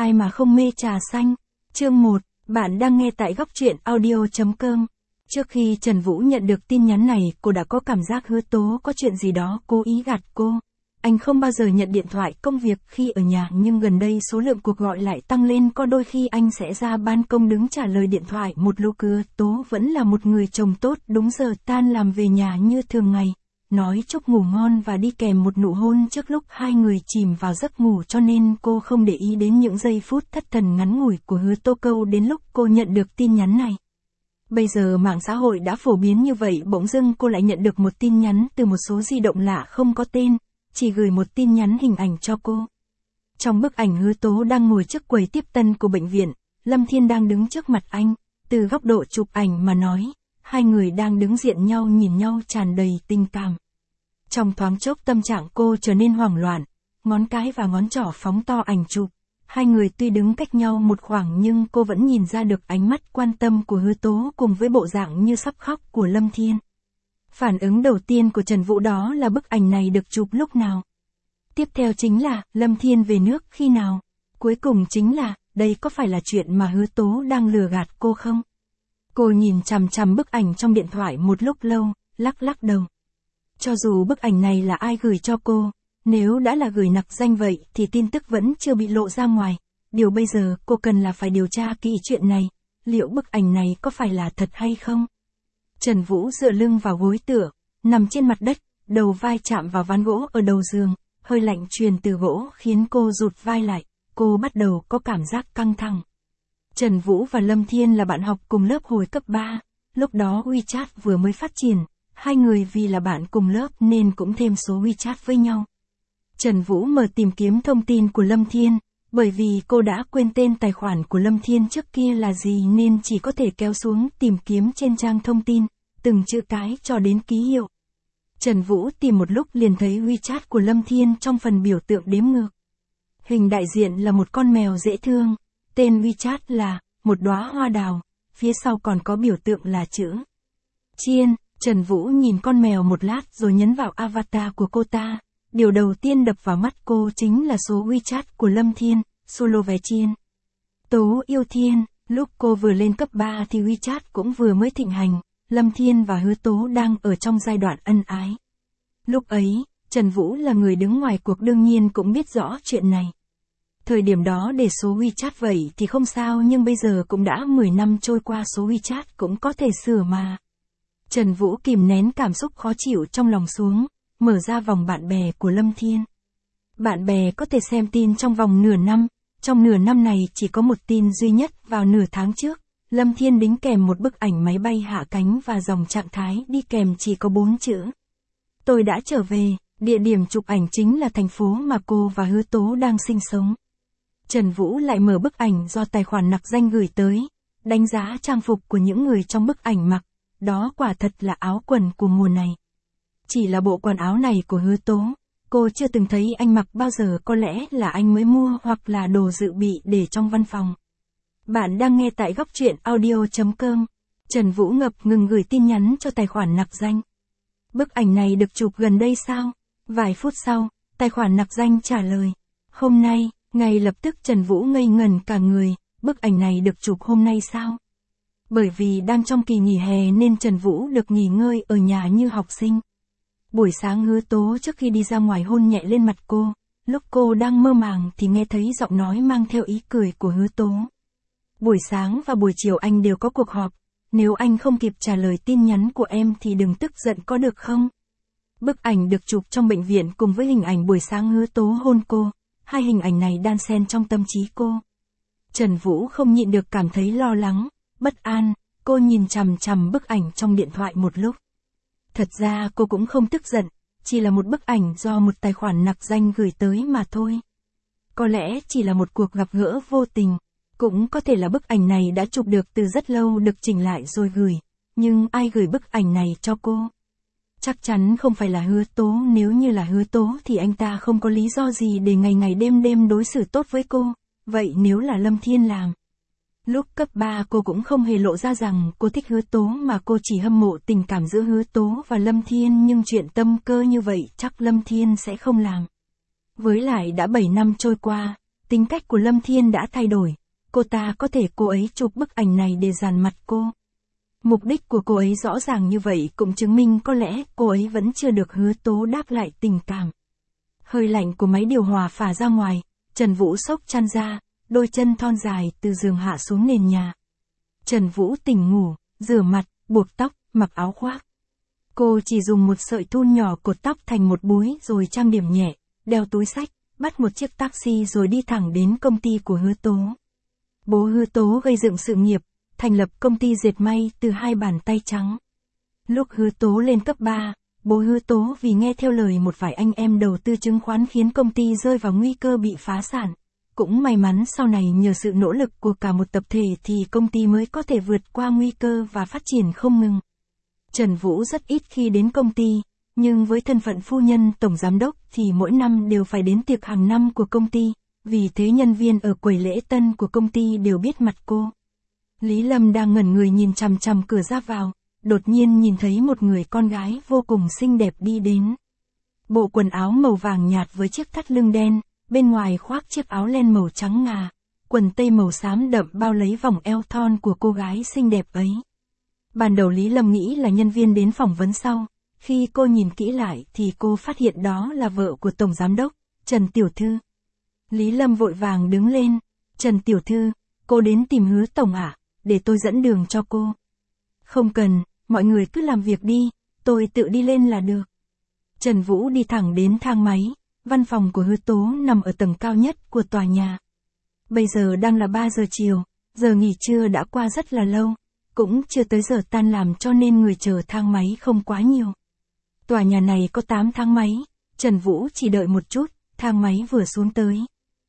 Ai mà không mê trà xanh. Chương 1, bạn đang nghe tại góc truyện audio.com. Trước khi Trần Vũ nhận được tin nhắn này, cô đã có cảm giác Hứa Tố có chuyện gì đó cố ý gạt cô. Anh không bao giờ nhận điện thoại công việc khi ở nhà, nhưng gần đây số lượng cuộc gọi lại tăng lên, có đôi khi anh sẽ ra ban công đứng trả lời điện thoại một lúc. Hứa Tố vẫn là một người chồng tốt, đúng giờ tan làm về nhà như thường ngày, nói chúc ngủ ngon và đi kèm một nụ hôn trước lúc hai người chìm vào giấc ngủ, cho nên cô không để ý đến những giây phút thất thần ngắn ngủi của Hứa Tố. Câu đến lúc cô nhận được tin nhắn này. Bây giờ mạng xã hội đã phổ biến như vậy, bỗng dưng cô lại nhận được một tin nhắn từ một số di động lạ không có tên, chỉ gửi một tin nhắn hình ảnh cho cô. Trong bức ảnh, Hứa Tố đang ngồi trước quầy tiếp tân của bệnh viện, Lâm Thiên đang đứng trước mặt anh. Từ góc độ chụp ảnh mà nói, hai người đang đứng diện nhau nhìn nhau tràn đầy tình cảm. Trong thoáng chốc tâm trạng cô trở nên hoảng loạn, ngón cái và ngón trỏ phóng to ảnh chụp. Hai người tuy đứng cách nhau một khoảng nhưng cô vẫn nhìn ra được ánh mắt quan tâm của Hứa Tố cùng với bộ dạng như sắp khóc của Lâm Thiên. Phản ứng đầu tiên của Trần Vũ đó là bức ảnh này được chụp lúc nào. Tiếp theo chính là, Lâm Thiên về nước khi nào. Cuối cùng chính là, đây có phải là chuyện mà Hứa Tố đang lừa gạt cô không? Cô nhìn chằm chằm bức ảnh trong điện thoại một lúc lâu, lắc đầu. Cho dù bức ảnh này là ai gửi cho cô, nếu đã là gửi nặc danh vậy thì tin tức vẫn chưa bị lộ ra ngoài. Điều bây giờ cô cần là phải điều tra kỹ chuyện này, liệu bức ảnh này có phải là thật hay không? Trần Vũ dựa lưng vào gối tựa, nằm trên mặt đất, đầu vai chạm vào ván gỗ ở đầu giường, hơi lạnh truyền từ gỗ khiến cô rụt vai lại, cô bắt đầu có cảm giác căng thẳng. Trần Vũ và Lâm Thiên là bạn học cùng lớp hồi cấp 3, lúc đó WeChat vừa mới phát triển, hai người vì là bạn cùng lớp nên cũng thêm số WeChat với nhau. Trần Vũ mở tìm kiếm thông tin của Lâm Thiên, bởi vì cô đã quên tên tài khoản của Lâm Thiên trước kia là gì nên chỉ có thể kéo xuống tìm kiếm trên trang thông tin, từng chữ cái cho đến ký hiệu. Trần Vũ tìm một lúc liền thấy WeChat của Lâm Thiên trong phần biểu tượng đếm ngược. Hình đại diện là một con mèo dễ thương, tên WeChat là một đóa hoa đào, phía sau còn có biểu tượng là chữ Chiên. Trần Vũ nhìn con mèo một lát rồi nhấn vào avatar của cô ta. Điều đầu tiên đập vào mắt cô chính là số WeChat của Lâm Thiên, Solo Vé Chiên. Tố yêu Thiên, lúc cô vừa lên cấp 3 thì WeChat cũng vừa mới thịnh hành, Lâm Thiên và Hứa Tố đang ở trong giai đoạn ân ái. Lúc ấy, Trần Vũ là người đứng ngoài cuộc đương nhiên cũng biết rõ chuyện này. Thời điểm đó để số WeChat vậy thì không sao, nhưng bây giờ cũng đã 10 năm trôi qua, số WeChat cũng có thể sửa mà. Trần Vũ kìm nén cảm xúc khó chịu trong lòng xuống, mở ra vòng bạn bè của Lâm Thiên. Bạn bè có thể xem tin trong vòng nửa năm, trong nửa năm này chỉ có một tin duy nhất. Vào nửa tháng trước, Lâm Thiên đính kèm một bức ảnh máy bay hạ cánh và dòng trạng thái đi kèm chỉ có 4 chữ. Tôi đã trở về, địa điểm chụp ảnh chính là thành phố mà cô và Hứa Tố đang sinh sống. Trần Vũ lại mở bức ảnh do tài khoản nặc danh gửi tới, đánh giá trang phục của những người trong bức ảnh mặc, đó quả thật là áo quần của mùa này. Chỉ là bộ quần áo này của Hứa Tố, cô chưa từng thấy anh mặc bao giờ, có lẽ là anh mới mua hoặc là đồ dự bị để trong văn phòng. Bạn đang nghe tại góc truyện audio.com. Trần Vũ ngập ngừng gửi tin nhắn cho tài khoản nặc danh. Bức ảnh này được chụp gần đây sao? Vài phút sau, tài khoản nặc danh trả lời. Hôm nay, ngay lập tức Trần Vũ ngây ngẩn cả người, bức ảnh này được chụp hôm nay sao? Bởi vì đang trong kỳ nghỉ hè nên Trần Vũ được nghỉ ngơi ở nhà như học sinh. Buổi sáng Hứa Tố trước khi đi ra ngoài hôn nhẹ lên mặt cô, lúc cô đang mơ màng thì nghe thấy giọng nói mang theo ý cười của Hứa Tố. Buổi sáng và buổi chiều anh đều có cuộc họp, nếu anh không kịp trả lời tin nhắn của em thì đừng tức giận có được không? Bức ảnh được chụp trong bệnh viện cùng với hình ảnh buổi sáng Hứa Tố hôn cô, hai hình ảnh này đan xen trong tâm trí cô. Trần Vũ không nhịn được cảm thấy lo lắng, bất an, cô nhìn chằm chằm bức ảnh trong điện thoại một lúc. Thật ra cô cũng không tức giận, chỉ là một bức ảnh do một tài khoản nặc danh gửi tới mà thôi. Có lẽ chỉ là một cuộc gặp gỡ vô tình, cũng có thể là bức ảnh này đã chụp được từ rất lâu được chỉnh lại rồi gửi, nhưng ai gửi bức ảnh này cho cô? Chắc chắn không phải là Hứa Tố, nếu như là Hứa Tố thì anh ta không có lý do gì để ngày ngày đêm đêm đối xử tốt với cô, vậy nếu là Lâm Thiên làm? Lúc cấp 3 cô cũng không hề lộ ra rằng cô thích Hứa Tố mà cô chỉ hâm mộ tình cảm giữa Hứa Tố và Lâm Thiên, nhưng chuyện tâm cơ như vậy chắc Lâm Thiên sẽ không làm. Với lại đã 7 năm trôi qua, Tính cách của Lâm Thiên đã thay đổi, cô ta có thể cô ấy chụp bức ảnh này để dàn mặt cô. Mục đích của cô ấy rõ ràng như vậy cũng chứng minh có lẽ cô ấy vẫn chưa được Hứa Tố đáp lại tình cảm. Hơi lạnh của máy điều hòa phả ra ngoài, Trần Vũ xốc chăn ra, đôi chân thon dài từ giường hạ xuống nền nhà. Trần Vũ tỉnh ngủ, rửa mặt, buộc tóc, mặc áo khoác. Cô chỉ dùng một sợi thun nhỏ cột tóc thành một búi rồi trang điểm nhẹ, đeo túi xách, bắt một chiếc taxi rồi đi thẳng đến công ty của Hứa Tố. Bố Hứa Tố gây dựng sự nghiệp, thành lập công ty dệt may từ hai bàn tay trắng. Lúc Hứa Tố lên cấp 3, bố Hứa Tố vì nghe theo lời một vài anh em đầu tư chứng khoán khiến công ty rơi vào nguy cơ bị phá sản. Cũng may mắn sau này nhờ sự nỗ lực của cả một tập thể thì công ty mới có thể vượt qua nguy cơ và phát triển không ngừng. Trần Vũ rất ít khi đến công ty, nhưng với thân phận phu nhân tổng giám đốc thì mỗi năm đều phải đến tiệc hàng năm của công ty, vì thế nhân viên ở quầy lễ tân của công ty đều biết mặt cô. Lý Lâm đang ngẩn người nhìn chằm chằm cửa ra vào, đột nhiên nhìn thấy một người con gái vô cùng xinh đẹp đi đến. Bộ quần áo màu vàng nhạt với chiếc thắt lưng đen, bên ngoài khoác chiếc áo len màu trắng ngà, quần tây màu xám đậm bao lấy vòng eo thon của cô gái xinh đẹp ấy. Ban đầu Lý Lâm nghĩ là nhân viên đến phỏng vấn sau, khi cô nhìn kỹ lại thì cô phát hiện đó là vợ của Tổng Giám đốc, Trần Tiểu Thư. Lý Lâm vội vàng đứng lên, Trần Tiểu Thư, cô đến tìm Hứa Tổng ạ, để tôi dẫn đường cho cô. Không cần, mọi người cứ làm việc đi, tôi tự đi lên là được. Trần Vũ đi thẳng đến thang máy, văn phòng của Hứa Tố nằm ở tầng cao nhất của tòa nhà. Bây giờ đang là 3 giờ chiều, giờ nghỉ trưa đã qua rất là lâu, cũng chưa tới giờ tan làm cho nên người chờ thang máy không quá nhiều. Tòa nhà này có 8 thang máy, Trần Vũ chỉ đợi một chút, thang máy vừa xuống tới.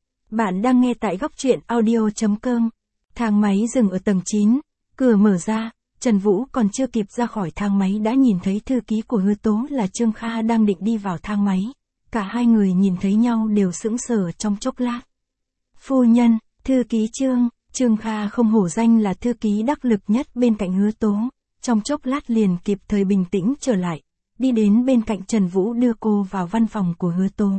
Bạn đang nghe tại góc truyện audio.com. Thang máy dừng ở tầng 9, cửa mở ra, Trần Vũ còn chưa kịp ra khỏi thang máy đã nhìn thấy thư ký của Hứa Tố là Trương Kha đang định đi vào thang máy. Cả hai người nhìn thấy nhau đều sững sờ trong chốc lát. Phu nhân, thư ký Trương Kha không hổ danh là thư ký đắc lực nhất bên cạnh Hứa Tố, trong chốc lát liền kịp thời bình tĩnh trở lại, đi đến bên cạnh Trần Vũ đưa cô vào văn phòng của Hứa Tố.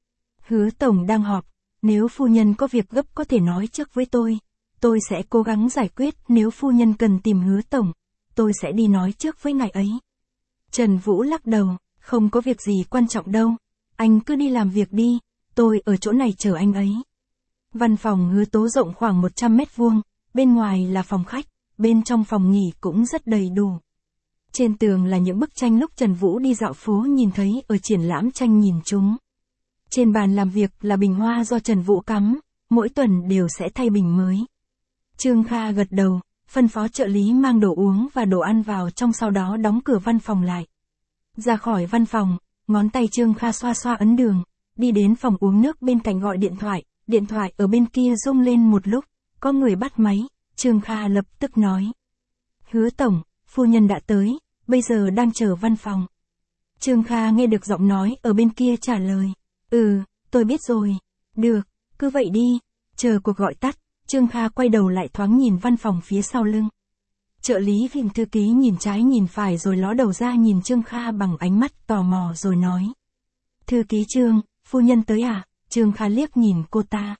Hứa Tổng đang họp, nếu phu nhân có việc gấp có thể nói trước với tôi sẽ cố gắng giải quyết, nếu phu nhân cần tìm Hứa Tổng, tôi sẽ đi nói trước với ngài ấy. Trần Vũ lắc đầu, không có việc gì quan trọng đâu, anh cứ đi làm việc đi, tôi ở chỗ này chờ anh ấy. Văn phòng Hứa Tố rộng khoảng 100 mét vuông, bên ngoài là phòng khách, bên trong phòng nghỉ cũng rất đầy đủ. Trên tường là những bức tranh lúc Trần Vũ đi dạo phố nhìn thấy ở triển lãm tranh nhìn chúng. Trên bàn làm việc là bình hoa do Trần Vũ cắm, mỗi tuần đều sẽ thay bình mới. Trương Kha gật đầu, phân phó trợ lý mang đồ uống và đồ ăn vào trong, sau đó đóng cửa văn phòng lại. Ra khỏi văn phòng, ngón tay Trương Kha xoa xoa ấn đường, đi đến phòng uống nước bên cạnh gọi điện thoại ở bên kia rung lên một lúc, có người bắt máy, Trương Kha lập tức nói. Hứa Tổng, phu nhân đã tới, bây giờ đang chờ văn phòng. Trương Kha nghe được giọng nói ở bên kia trả lời. Tôi biết rồi. Được, cứ vậy đi. Chờ cuộc gọi tắt, Trương Kha quay đầu lại thoáng nhìn văn phòng phía sau lưng. Trợ lý Phim thư ký nhìn trái nhìn phải rồi ló đầu ra nhìn Trương Kha bằng ánh mắt tò mò rồi nói. Thư ký Trương, phu nhân tới à? Trương Kha liếc nhìn cô ta.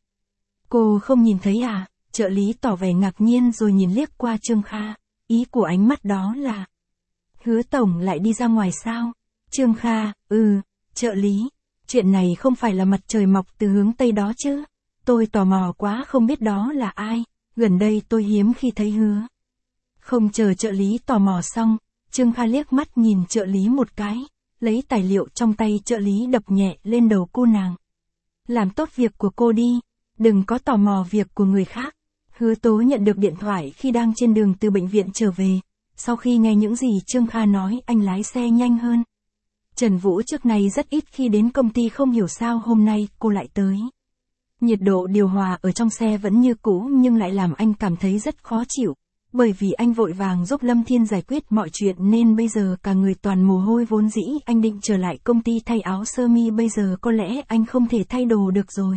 Cô không nhìn thấy à? Trợ lý tỏ vẻ ngạc nhiên rồi nhìn liếc qua Trương Kha. Ý của ánh mắt đó là. Hứa Tổng lại đi ra ngoài sao? Trương Kha, trợ lý. Chuyện này không phải là mặt trời mọc từ hướng Tây đó chứ? Tôi tò mò quá không biết đó là ai, gần đây tôi hiếm khi thấy Hứa. Không chờ trợ lý tò mò xong, Trương Kha liếc mắt nhìn trợ lý một cái, lấy tài liệu trong tay trợ lý đập nhẹ lên đầu cô nàng. Làm tốt việc của cô đi, đừng có tò mò việc của người khác. Hứa Tố nhận được điện thoại khi đang trên đường từ bệnh viện trở về, sau khi nghe những gì Trương Kha nói anh lái xe nhanh hơn. Trần Vũ trước này rất ít khi đến công ty, không hiểu sao hôm nay cô lại tới. Nhiệt độ điều hòa ở trong xe vẫn như cũ nhưng lại làm anh cảm thấy rất khó chịu, bởi vì anh vội vàng giúp Lâm Thiên giải quyết mọi chuyện nên bây giờ cả người toàn mồ hôi, vốn dĩ anh định trở lại công ty thay áo sơ mi, bây giờ có lẽ anh không thể thay đồ được rồi.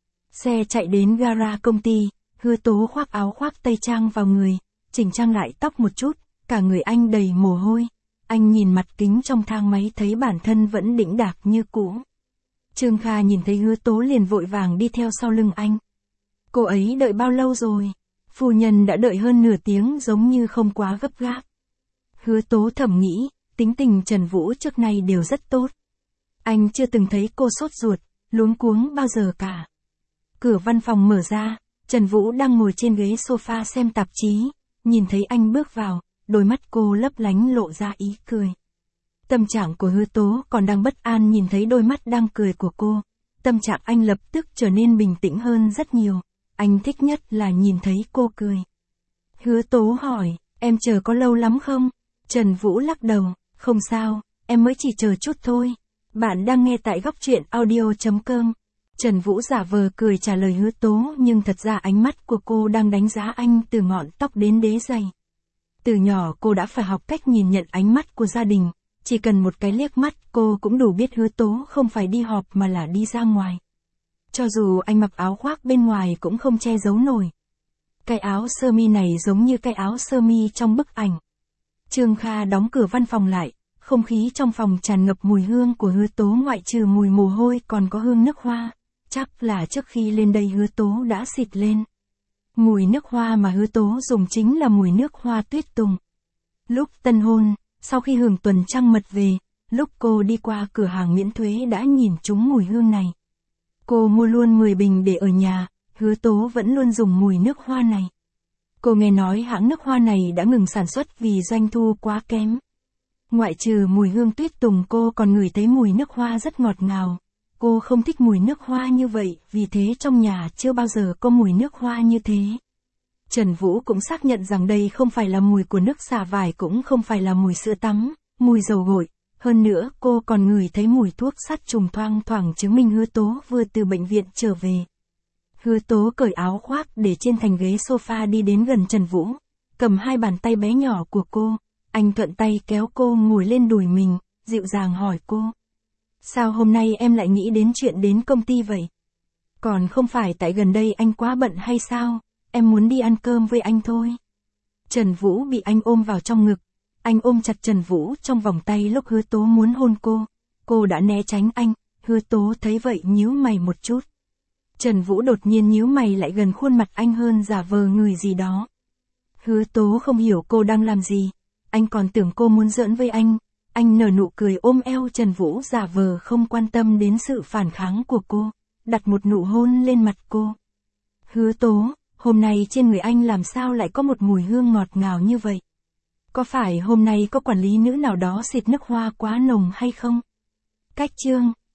Xe chạy đến gara công ty, Hứa Tố khoác áo khoác tây trang vào người, chỉnh trang lại tóc một chút, cả người anh đầy mồ hôi. Anh nhìn mặt kính trong thang máy thấy bản thân vẫn đĩnh đạc như cũ. Trương Kha nhìn thấy Hứa Tố liền vội vàng đi theo sau lưng anh. Cô ấy đợi bao lâu rồi? Phu nhân đã đợi hơn nửa tiếng giống như không quá gấp gáp. Hứa Tố thầm nghĩ, tính tình Trần Vũ trước nay đều rất tốt. Anh chưa từng thấy cô sốt ruột, luống cuống bao giờ cả. Cửa văn phòng mở ra, Trần Vũ đang ngồi trên ghế sofa xem tạp chí, nhìn thấy anh bước vào, đôi mắt cô lấp lánh lộ ra ý cười. Tâm trạng của Hứa Tố còn đang bất an nhìn thấy đôi mắt đang cười của cô. Tâm trạng anh lập tức trở nên bình tĩnh hơn rất nhiều. Anh thích nhất là nhìn thấy cô cười. Hứa Tố hỏi, em chờ có lâu lắm không? Trần Vũ lắc đầu, không sao, em mới chỉ chờ chút thôi. Bạn đang nghe tại góc truyện audio.com. Trần Vũ giả vờ cười trả lời Hứa Tố nhưng thật ra ánh mắt của cô đang đánh giá anh từ ngọn tóc đến đế giày. Từ nhỏ cô đã phải học cách nhìn nhận ánh mắt của gia đình. Chỉ cần một cái liếc mắt cô cũng đủ biết Hứa Tố không phải đi họp mà là đi ra ngoài. Cho dù anh mặc áo khoác bên ngoài cũng không che giấu nổi. Cái áo sơ mi này giống như cái áo sơ mi trong bức ảnh. Trương Kha đóng cửa văn phòng lại, không khí trong phòng tràn ngập mùi hương của Hứa Tố ngoại trừ mùi mồ hôi còn có hương nước hoa. Chắc là trước khi lên đây Hứa Tố đã xịt lên. Mùi nước hoa mà Hứa Tố dùng chính là mùi nước hoa tuyết tùng. Lúc tân hôn, sau khi hưởng tuần trăng mật về, lúc cô đi qua cửa hàng miễn thuế đã nhìn trúng mùi hương này. Cô mua luôn 10 bình để ở nhà, Hứa Tố vẫn luôn dùng mùi nước hoa này. Cô nghe nói hãng nước hoa này đã ngừng sản xuất vì doanh thu quá kém. Ngoại trừ mùi hương tuyết tùng cô còn ngửi thấy mùi nước hoa rất ngọt ngào. Cô không thích mùi nước hoa như vậy, vì thế trong nhà chưa bao giờ có mùi nước hoa như thế. Trần Vũ cũng xác nhận rằng đây không phải là mùi của nước xả vải cũng không phải là mùi sữa tắm, mùi dầu gội. Hơn nữa cô còn ngửi thấy mùi thuốc sát trùng thoang thoảng chứng minh Hứa Tố vừa từ bệnh viện trở về. Hứa Tố cởi áo khoác để trên thành ghế sofa đi đến gần Trần Vũ, cầm hai bàn tay bé nhỏ của cô. Anh thuận tay kéo cô ngồi lên đùi mình, dịu dàng hỏi cô. Sao hôm nay em lại nghĩ đến chuyện đến công ty vậy? Còn không phải tại gần đây anh quá bận hay sao? Em muốn đi ăn cơm với anh thôi. Trần Vũ bị anh ôm vào trong ngực. Anh ôm chặt Trần Vũ trong vòng tay lúc Hứa Tố muốn hôn cô. Cô đã né tránh anh, Hứa Tố thấy vậy nhíu mày một chút. Trần Vũ đột nhiên nhíu mày lại gần khuôn mặt anh hơn giả vờ ngửi gì đó. Hứa Tố không hiểu cô đang làm gì. Anh còn tưởng cô muốn giỡn với anh. Anh nở nụ cười ôm eo Trần Vũ giả vờ không quan tâm đến sự phản kháng của cô. Đặt một nụ hôn lên mặt cô. Hứa Tố, hôm nay trên người anh làm sao lại có một mùi hương ngọt ngào như vậy? Có phải hôm nay có quản lý nữ nào đó xịt nước hoa quá nồng hay không? Cách chương